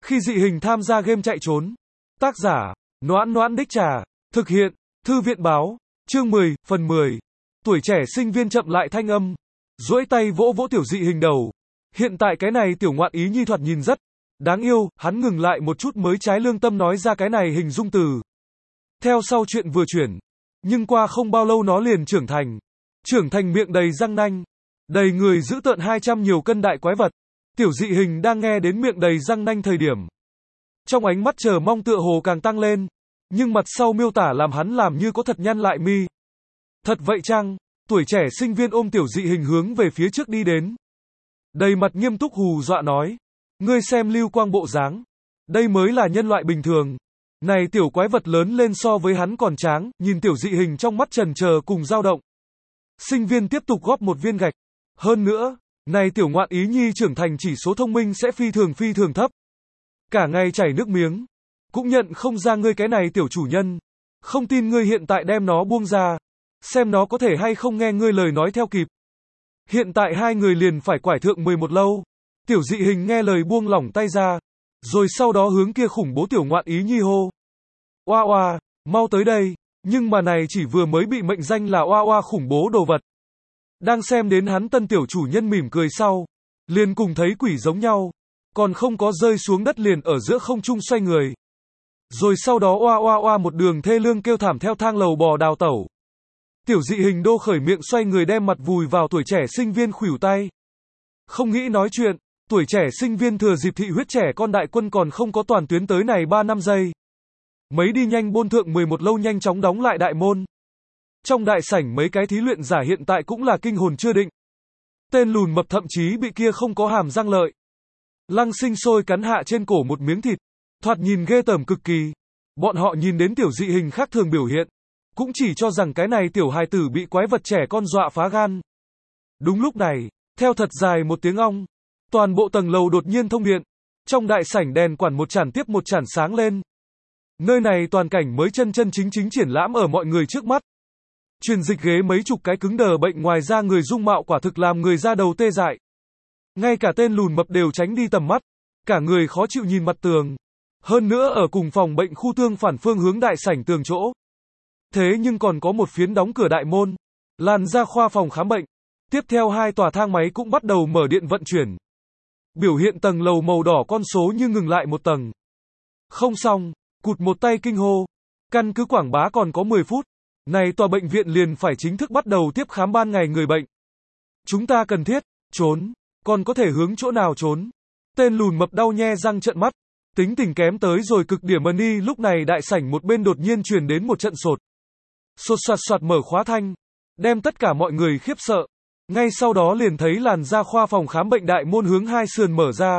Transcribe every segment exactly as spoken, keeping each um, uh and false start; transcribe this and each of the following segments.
Khi dị hình tham gia game chạy trốn. Tác giả, Noãn Noãn Đích Trà. Thực hiện, Thư viện báo. Chương mười, phần mười. Tuổi trẻ sinh viên chậm lại thanh âm. Duỗi tay vỗ vỗ tiểu dị hình đầu. Hiện tại cái này tiểu ngoạn ý nhi thoạt nhìn rất đáng yêu, hắn ngừng lại một chút mới trái lương tâm nói ra cái này hình dung từ. Theo sau chuyện vừa chuyển. Nhưng qua không bao lâu nó liền trưởng thành. Trưởng thành miệng đầy răng nanh. Đầy người giữ tợn hai trăm nhiều cân đại quái vật. Tiểu dị hình đang nghe đến miệng đầy răng nanh thời điểm. Trong ánh mắt chờ mong tựa hồ càng tăng lên. Nhưng mặt sau miêu tả làm hắn làm như có thật nhăn lại mi. Thật vậy chăng? Tuổi trẻ sinh viên ôm tiểu dị hình hướng về phía trước đi đến. Đầy mặt nghiêm túc hù dọa nói. Ngươi xem lưu quang bộ dáng. Đây mới là nhân loại bình thường. Này tiểu quái vật lớn lên so với hắn còn tráng, nhìn tiểu dị hình trong mắt trần chờ cùng dao động. Sinh viên tiếp tục góp một viên gạch. Hơn nữa, này tiểu ngoạn ý nhi trưởng thành chỉ số thông minh sẽ phi thường phi thường thấp. Cả ngày chảy nước miếng. Cũng nhận không ra ngươi cái này tiểu chủ nhân. Không tin ngươi hiện tại đem nó buông ra. Xem nó có thể hay không nghe ngươi lời nói theo kịp. Hiện tại hai người liền phải quải thượng mười một lâu. Tiểu dị hình nghe lời buông lỏng tay ra. Rồi sau đó hướng kia khủng bố tiểu ngoạn ý nhi hô. Oa oa, mau tới đây. Nhưng mà này chỉ vừa mới bị mệnh danh là oa oa khủng bố đồ vật. Đang xem đến hắn tân tiểu chủ nhân mỉm cười sau. Liền cùng thấy quỷ giống nhau. Còn không có rơi xuống đất liền ở giữa không trung xoay người. Rồi sau đó oa oa oa một đường thê lương kêu thảm theo thang lầu bò đào tẩu. Tiểu dị hình đô khởi miệng xoay người đem mặt vùi vào tuổi trẻ sinh viên khuỷu tay. Không nghĩ nói chuyện, tuổi trẻ sinh viên thừa dịp thị huyết trẻ con đại quân còn không có toàn tuyến tới này ba năm giây. Mấy đi nhanh bôn thượng mười một lâu nhanh chóng đóng lại đại môn. Trong đại sảnh mấy cái thí luyện giả hiện tại cũng là kinh hồn chưa định. Tên lùn mập thậm chí bị kia không có hàm răng lợi. Lăng sinh sôi cắn hạ trên cổ một miếng thịt. Thoạt nhìn ghê tởm cực kỳ. Bọn họ nhìn đến tiểu dị hình khác thường biểu hiện. Cũng chỉ cho rằng cái này tiểu hài tử bị quái vật trẻ con dọa phá gan. Đúng lúc này, theo thật dài một tiếng ong. Toàn bộ tầng lầu đột nhiên thông điện. Trong đại sảnh đèn quản một chản tiếp một chản sáng lên. Nơi này toàn cảnh mới chân chân chính chính triển lãm ở mọi người trước mắt. Truyền dịch ghế mấy chục cái cứng đờ bệnh ngoài ra người dung mạo quả thực làm người ra đầu tê dại. Ngay cả tên lùn mập đều tránh đi tầm mắt. Cả người khó chịu nhìn mặt tường. Hơn nữa ở cùng phòng bệnh khu tương phản phương hướng đại sảnh tường chỗ. Thế nhưng còn có một phiến đóng cửa đại môn. Làn ra khoa phòng khám bệnh. Tiếp theo hai tòa thang máy cũng bắt đầu mở điện vận chuyển. Biểu hiện tầng lầu màu đỏ con số như ngừng lại một tầng. Không xong, cụt một tay kinh hô. Căn cứ quảng bá còn có mười phút. Này tòa bệnh viện liền phải chính thức bắt đầu tiếp khám ban ngày người bệnh. Chúng ta cần thiết, trốn, còn có thể hướng chỗ nào trốn. Tên lùn mập đau nhe răng trợn mắt. Tính tình kém tới rồi cực điểm mần y lúc này đại sảnh một bên đột nhiên truyền đến một trận sột. Sột soạt soạt mở khóa thanh. Đem tất cả mọi người khiếp sợ. Ngay sau đó liền thấy làn da khoa phòng khám bệnh đại môn hướng hai sườn mở ra.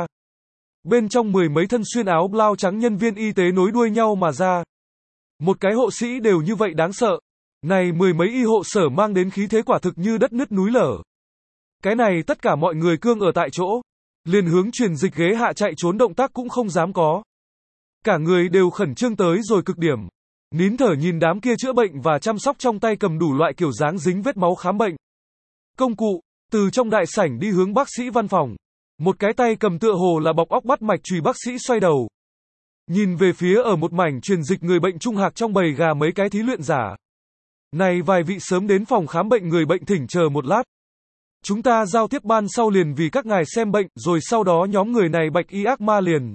Bên trong mười mấy thân xuyên áo blau trắng nhân viên y tế nối đuôi nhau mà ra. Một cái hộ sĩ đều như vậy đáng sợ. Này mười mấy y hộ sở mang đến khí thế quả thực như đất nứt núi lở. Cái này tất cả mọi người cương ở tại chỗ. Liền hướng truyền dịch ghế hạ chạy trốn động tác cũng không dám có. Cả người đều khẩn trương tới rồi cực điểm. Nín thở nhìn đám kia chữa bệnh và chăm sóc trong tay cầm đủ loại kiểu dáng dính vết máu khám bệnh. Công cụ, từ trong đại sảnh đi hướng bác sĩ văn phòng. Một cái tay cầm tựa hồ là bọc óc bắt mạch chùy bác sĩ xoay đầu. Nhìn về phía ở một mảnh truyền dịch người bệnh trung hạc trong bầy gà mấy cái thí luyện giả. Này vài vị sớm đến phòng khám bệnh người bệnh thỉnh chờ một lát. Chúng ta giao tiếp ban sau liền vì các ngài xem bệnh, rồi sau đó nhóm người này bạch y ác ma liền.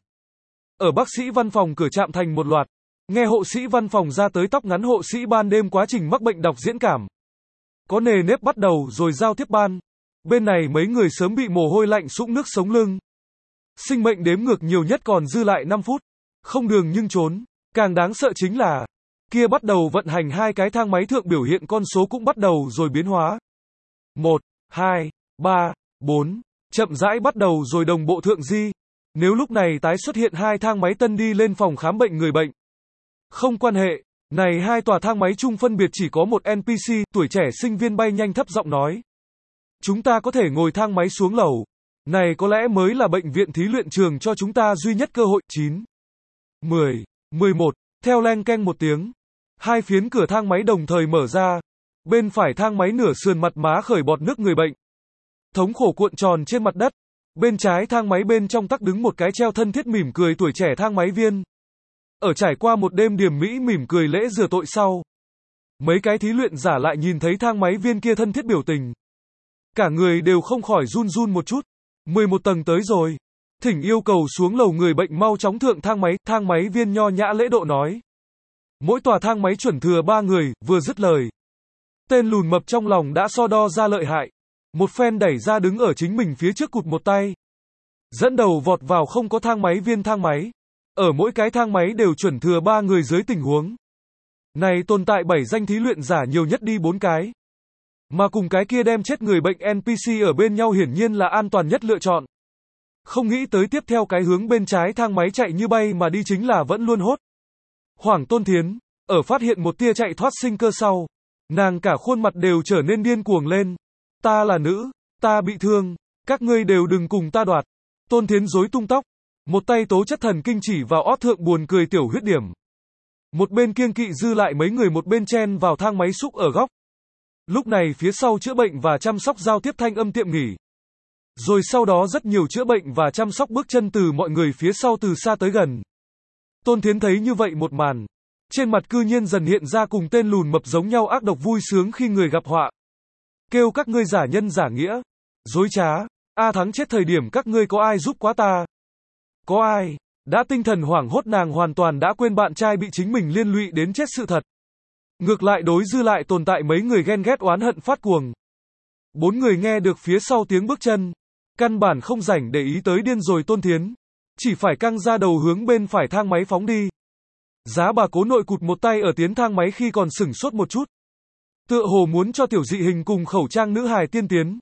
Ở bác sĩ văn phòng cửa chạm thành một loạt. Nghe hộ sĩ văn phòng ra tới tóc ngắn hộ sĩ ban đêm quá trình mắc bệnh đọc diễn cảm. Có nề nếp bắt đầu rồi giao tiếp ban. Bên này mấy người sớm bị mồ hôi lạnh sũng nước sống lưng. Sinh mệnh đếm ngược nhiều nhất còn dư lại năm phút. Không đường nhưng trốn. Càng đáng sợ chính là kia bắt đầu vận hành hai cái thang máy thượng biểu hiện con số cũng bắt đầu rồi biến hóa. một, hai, ba, bốn. Chậm rãi bắt đầu rồi đồng bộ thượng di. Nếu lúc này tái xuất hiện hai thang máy tân đi lên phòng khám bệnh người bệnh. Không quan hệ. Này hai tòa thang máy chung phân biệt chỉ có một en pê xê, tuổi trẻ sinh viên bay nhanh thấp giọng nói. Chúng ta có thể ngồi thang máy xuống lầu. Này có lẽ mới là bệnh viện thí luyện trường cho chúng ta duy nhất cơ hội. chín, mười, mười một. Theo leng keng một tiếng. Hai phiến cửa thang máy đồng thời mở ra. Bên phải thang máy nửa sườn mặt má khởi bọt nước người bệnh. Thống khổ cuộn tròn trên mặt đất. Bên trái thang máy bên trong tắc đứng một cái treo thân thiết mỉm cười tuổi trẻ thang máy viên. Ở trải qua một đêm điềm mỹ mỉm cười lễ rửa tội sau, mấy cái thí luyện giả lại nhìn thấy thang máy viên kia thân thiết biểu tình. Cả người đều không khỏi run run một chút. mười một tầng tới rồi. Thỉnh yêu cầu xuống lầu người bệnh mau chóng thượng thang máy, thang máy viên nho nhã lễ độ nói. Mỗi tòa thang máy chuẩn thừa ba người, vừa dứt lời. Tên lùn mập trong lòng đã so đo ra lợi hại. Một phen đẩy ra đứng ở chính mình phía trước cụt một tay. Dẫn đầu vọt vào không có thang máy viên thang máy. Ở mỗi cái thang máy đều chuẩn thừa ba người dưới tình huống. Này tồn tại bảy danh thí luyện giả nhiều nhất đi bốn cái. Mà cùng cái kia đem chết người bệnh en pê xê ở bên nhau hiển nhiên là an toàn nhất lựa chọn. Không nghĩ tới tiếp theo cái hướng bên trái thang máy chạy như bay mà đi chính là vẫn luôn hốt. Hoàng Tôn Thiến, ở phát hiện một tia chạy thoát sinh cơ sau, nàng cả khuôn mặt đều trở nên điên cuồng lên. Ta là nữ, ta bị thương, các ngươi đều đừng cùng ta đoạt. Tôn Thiến rối tung tóc, một tay tố chất thần kinh chỉ vào ót thượng buồn cười tiểu huyết điểm. Một bên kiêng kỵ dư lại mấy người một bên chen vào thang máy xúc ở góc. Lúc này phía sau chữa bệnh và chăm sóc giao tiếp thanh âm tiệm nghỉ. Rồi sau đó rất nhiều chữa bệnh và chăm sóc bước chân từ mọi người phía sau từ xa tới gần. Tôn Thiến thấy như vậy một màn. Trên mặt cư nhiên dần hiện ra cùng tên lùn mập giống nhau ác độc vui sướng khi người gặp họa. Kêu các ngươi giả nhân giả nghĩa. Dối trá. A Thắng chết thời điểm các ngươi có ai giúp quá ta? Có ai? Đã tinh thần hoảng hốt nàng hoàn toàn đã quên bạn trai bị chính mình liên lụy đến chết sự thật. Ngược lại đối dư lại tồn tại mấy người ghen ghét oán hận phát cuồng. Bốn người nghe được phía sau tiếng bước chân. Căn bản không rảnh để ý tới điên rồi Tôn Thiến. Chỉ phải căng ra đầu hướng bên phải thang máy phóng đi. Giá bà cố nội cụt một tay ở tiến thang máy khi còn sửng sốt một chút. Tựa hồ muốn cho tiểu dị hình cùng khẩu trang nữ hài tiên tiến.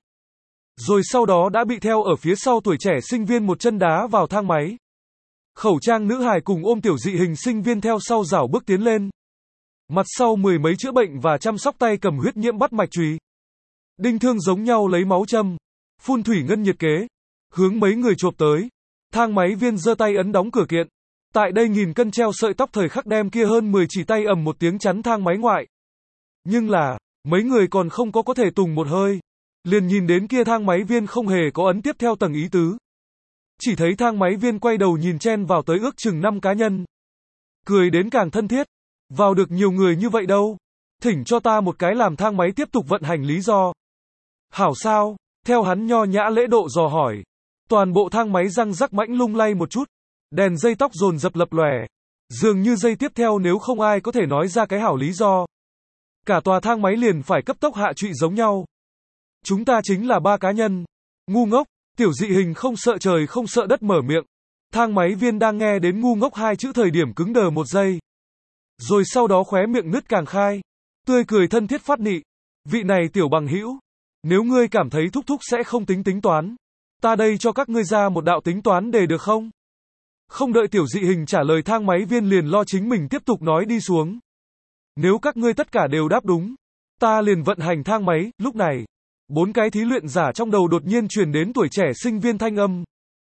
Rồi sau đó đã bị theo ở phía sau tuổi trẻ sinh viên một chân đá vào thang máy. Khẩu trang nữ hài cùng ôm tiểu dị hình sinh viên theo sau rảo bước tiến lên. Mặt sau mười mấy chữa bệnh và chăm sóc tay cầm huyết nhiễm bắt mạch chùy. Đinh thương giống nhau lấy máu châm. Phun thủy ngân nhiệt kế. Hướng mấy người chộp tới. Thang máy viên giơ tay ấn đóng cửa kiện. Tại đây nghìn cân treo sợi tóc thời khắc đem kia hơn mười chỉ tay ầm một tiếng chắn thang máy ngoại. Nhưng là, mấy người còn không có có thể tùng một hơi. Liền nhìn đến kia thang máy viên không hề có ấn tiếp theo tầng ý tứ. Chỉ thấy thang máy viên quay đầu nhìn chen vào tới ước chừng năm cá nhân. Cười đến càng thân thiết. Vào được nhiều người như vậy đâu. Thỉnh cho ta một cái làm thang máy tiếp tục vận hành lý do. Hảo sao? Theo hắn nho nhã lễ độ dò hỏi. Toàn bộ thang máy răng rắc mãnh lung lay một chút. Đèn dây tóc dồn dập lập lòe. Dường như dây tiếp theo nếu không ai có thể nói ra cái hảo lý do. Cả tòa thang máy liền phải cấp tốc hạ trụy giống nhau. Chúng ta chính là ba cá nhân. Ngu ngốc, tiểu dị hình không sợ trời không sợ đất mở miệng. Thang máy viên đang nghe đến ngu ngốc hai chữ thời điểm cứng đờ một giây. Rồi sau đó khóe miệng nứt càng khai. Tươi cười thân thiết phát nị. Vị này tiểu bằng hữu. Nếu ngươi cảm thấy thúc thúc sẽ không tính tính toán. Ta đây cho các ngươi ra một đạo tính toán để được không? Không đợi tiểu dị hình trả lời thang máy viên liền lo chính mình tiếp tục nói đi xuống. Nếu các ngươi tất cả đều đáp đúng. Ta liền vận hành thang máy, lúc này. Bốn cái thí luyện giả trong đầu đột nhiên truyền đến tuổi trẻ sinh viên thanh âm.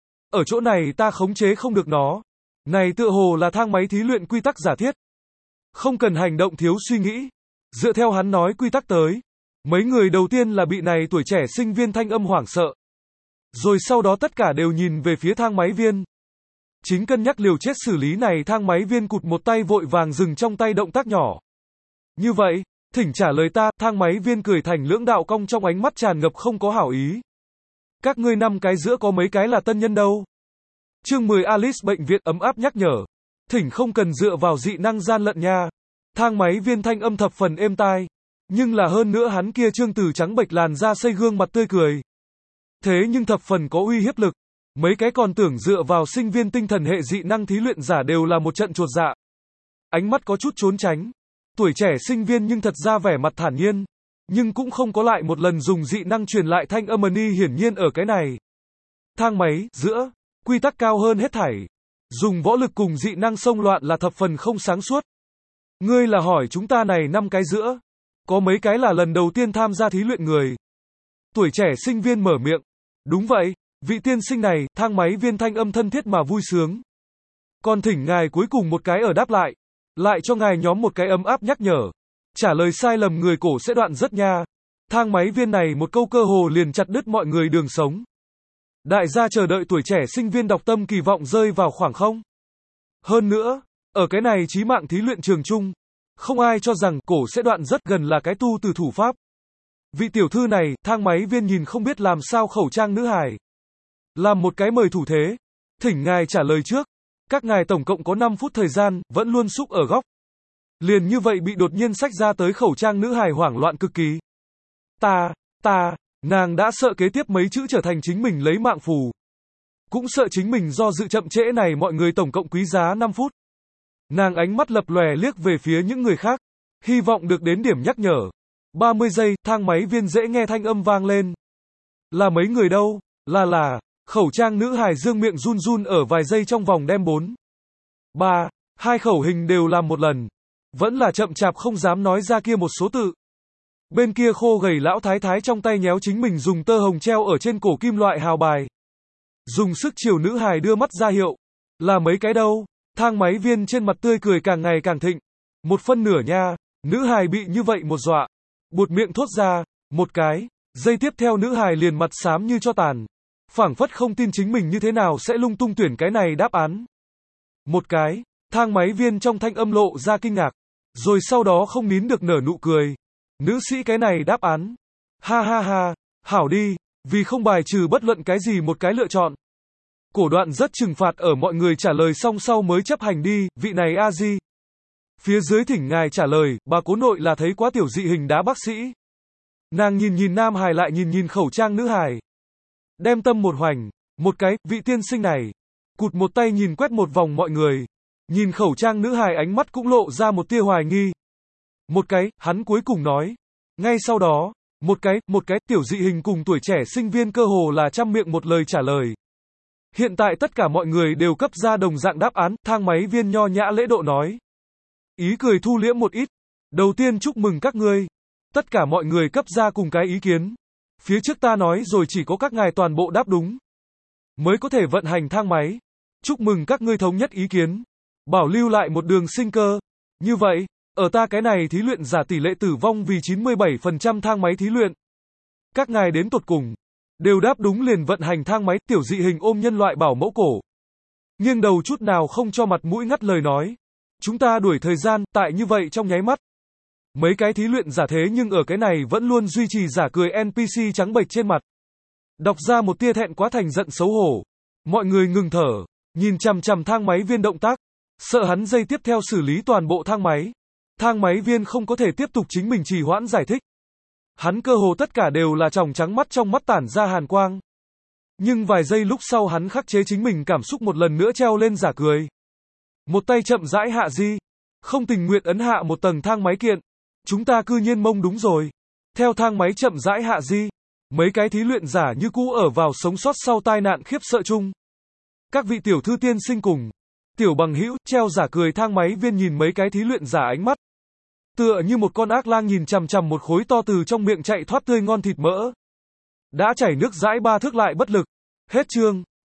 Ở chỗ này ta khống chế không được nó. Này tựa hồ là thang máy thí luyện quy tắc giả thiết. Không cần hành động thiếu suy nghĩ. Dựa theo hắn nói quy tắc tới. Mấy người đầu tiên là bị này tuổi trẻ sinh viên thanh âm hoảng sợ. Rồi sau đó tất cả đều nhìn về phía thang máy viên. Chính cân nhắc liều chết xử lý này thang máy viên cụt một tay vội vàng dừng trong tay động tác nhỏ. Như vậy, thỉnh trả lời ta, thang máy viên cười thành lưỡng đạo cong trong ánh mắt tràn ngập không có hảo ý. Các ngươi năm cái giữa có mấy cái là tân nhân đâu. Chương mười Alice bệnh viện ấm áp nhắc nhở. Thỉnh không cần dựa vào dị năng gian lận nha. Thang máy viên thanh âm thập phần êm tai. Nhưng là hơn nữa hắn kia trương từ trắng bệch làn da xây gương mặt tươi cười. Thế nhưng thập phần có uy hiếp lực. Mấy cái còn tưởng dựa vào sinh viên tinh thần hệ dị năng thí luyện giả đều là một trận chuột dạ. Ánh mắt có chút trốn tránh. Tuổi trẻ sinh viên nhưng thật ra vẻ mặt thản nhiên. Nhưng cũng không có lại một lần dùng dị năng truyền lại thanh âm ni hiển nhiên ở cái này. Thang máy, giữa, quy tắc cao hơn hết thảy. Dùng võ lực cùng dị năng xông loạn là thập phần không sáng suốt. Ngươi là hỏi chúng ta này năm cái giữa. Có mấy cái là lần đầu tiên tham gia thí luyện người. Tuổi trẻ sinh viên mở miệng. Đúng vậy, vị tiên sinh này, thang máy viên thanh âm thân thiết mà vui sướng. Còn thỉnh ngài cuối cùng một cái ở đáp lại. Lại cho ngài nhóm một cái ấm áp nhắc nhở. Trả lời sai lầm người cổ sẽ đoạn rất nha. Thang máy viên này một câu cơ hồ liền chặt đứt mọi người đường sống. Đại gia chờ đợi tuổi trẻ sinh viên đọc tâm kỳ vọng rơi vào khoảng không. Hơn nữa, ở cái này chí mạng thí luyện trường chung, không ai cho rằng cổ sẽ đoạn rất gần là cái tu từ thủ pháp. Vị tiểu thư này, thang máy viên nhìn không biết làm sao khẩu trang nữ hài. Làm một cái mời thủ thế. Thỉnh ngài trả lời trước. Các ngài tổng cộng có năm phút thời gian, vẫn luôn xúc ở góc. Liền như vậy bị đột nhiên xách ra tới khẩu trang nữ hài hoảng loạn cực kỳ. Ta, ta, nàng đã sợ kế tiếp mấy chữ trở thành chính mình lấy mạng phù. Cũng sợ chính mình do dự chậm trễ này mọi người tổng cộng quý giá năm phút. Nàng ánh mắt lập lòe liếc về phía những người khác. Hy vọng được đến điểm nhắc nhở. ba mươi giây, thang máy viên dễ nghe thanh âm vang lên. Là mấy người đâu? Là là, khẩu trang nữ hài dương miệng run run ở vài giây trong vòng đem bốn. ba, hai khẩu hình đều làm một lần. Vẫn là chậm chạp không dám nói ra kia một số tự. Bên kia khô gầy lão thái thái trong tay nhéo chính mình dùng tơ hồng treo ở trên cổ kim loại hào bài. Dùng sức chiều nữ hài đưa mắt ra hiệu. Là mấy cái đâu? Thang máy viên trên mặt tươi cười càng ngày càng thịnh. Một phân nửa nha, nữ hài bị như vậy một dọa. Buột miệng thốt ra, một cái, giây tiếp theo nữ hài liền mặt xám như cho tàn. Phảng phất không tin chính mình như thế nào sẽ lung tung tuyển cái này đáp án. Một cái, thang máy viên trong thanh âm lộ ra kinh ngạc. Rồi sau đó không nín được nở nụ cười. Nữ sĩ cái này đáp án. Ha ha ha, hảo đi, vì không bài trừ bất luận cái gì một cái lựa chọn. Cổ đoạn rất trừng phạt ở mọi người trả lời xong sau mới chấp hành đi, vị này a di. Phía dưới thỉnh ngài trả lời, bà cố nội là thấy quá tiểu dị hình đá bác sĩ. Nàng nhìn nhìn nam hài lại nhìn nhìn khẩu trang nữ hài. Đem tâm một hoành, một cái, vị tiên sinh này. Cụt một tay nhìn quét một vòng mọi người. Nhìn khẩu trang nữ hài ánh mắt cũng lộ ra một tia hoài nghi. Một cái, hắn cuối cùng nói. Ngay sau đó, một cái, một cái, tiểu dị hình cùng tuổi trẻ sinh viên cơ hồ là trăm miệng một lời trả lời. Hiện tại tất cả mọi người đều cấp ra đồng dạng đáp án, thang máy viên nho nhã lễ độ nói. Ý cười thu liễm một ít. Đầu tiên chúc mừng các ngươi. Tất cả mọi người cấp ra cùng cái ý kiến. Phía trước ta nói rồi chỉ có các ngài toàn bộ đáp đúng. Mới có thể vận hành thang máy. Chúc mừng các ngươi thống nhất ý kiến. Bảo lưu lại một đường sinh cơ. Như vậy, ở ta cái này thí luyện giả tỷ lệ tử vong vì chín mươi bảy phần trăm thang máy thí luyện. Các ngài đến tột cùng. Đều đáp đúng liền vận hành thang máy, tiểu dị hình ôm nhân loại bảo mẫu cổ. Nghiêng đầu chút nào không cho mặt mũi ngắt lời nói. Chúng ta đuổi thời gian, tại như vậy trong nháy mắt. Mấy cái thí luyện giả thế nhưng ở cái này vẫn luôn duy trì giả cười en pê xê trắng bệch trên mặt. Đọc ra một tia thẹn quá thành giận xấu hổ. Mọi người ngừng thở, nhìn chằm chằm thang máy viên động tác. Sợ hắn giây tiếp theo xử lý toàn bộ thang máy. Thang máy viên không có thể tiếp tục chính mình trì hoãn giải thích. Hắn cơ hồ tất cả đều là tròng trắng mắt trong mắt tản ra hàn quang. Nhưng vài giây lúc sau hắn khắc chế chính mình cảm xúc một lần nữa treo lên giả cười. Một tay chậm rãi hạ di. Không tình nguyện ấn hạ một tầng thang máy kiện. Chúng ta cư nhiên mông đúng rồi. Theo thang máy chậm rãi hạ di. Mấy cái thí luyện giả như cũ ở vào sống sót sau tai nạn khiếp sợ chung. Các vị tiểu thư tiên sinh cùng. Tiểu bằng hữu treo giả cười thang máy viên nhìn mấy cái thí luyện giả ánh mắt. Tựa như một con ác lang nhìn chằm chằm một khối to từ trong miệng chạy thoát tươi ngon thịt mỡ. Đã chảy nước dãi ba thước lại bất lực. Hết chương.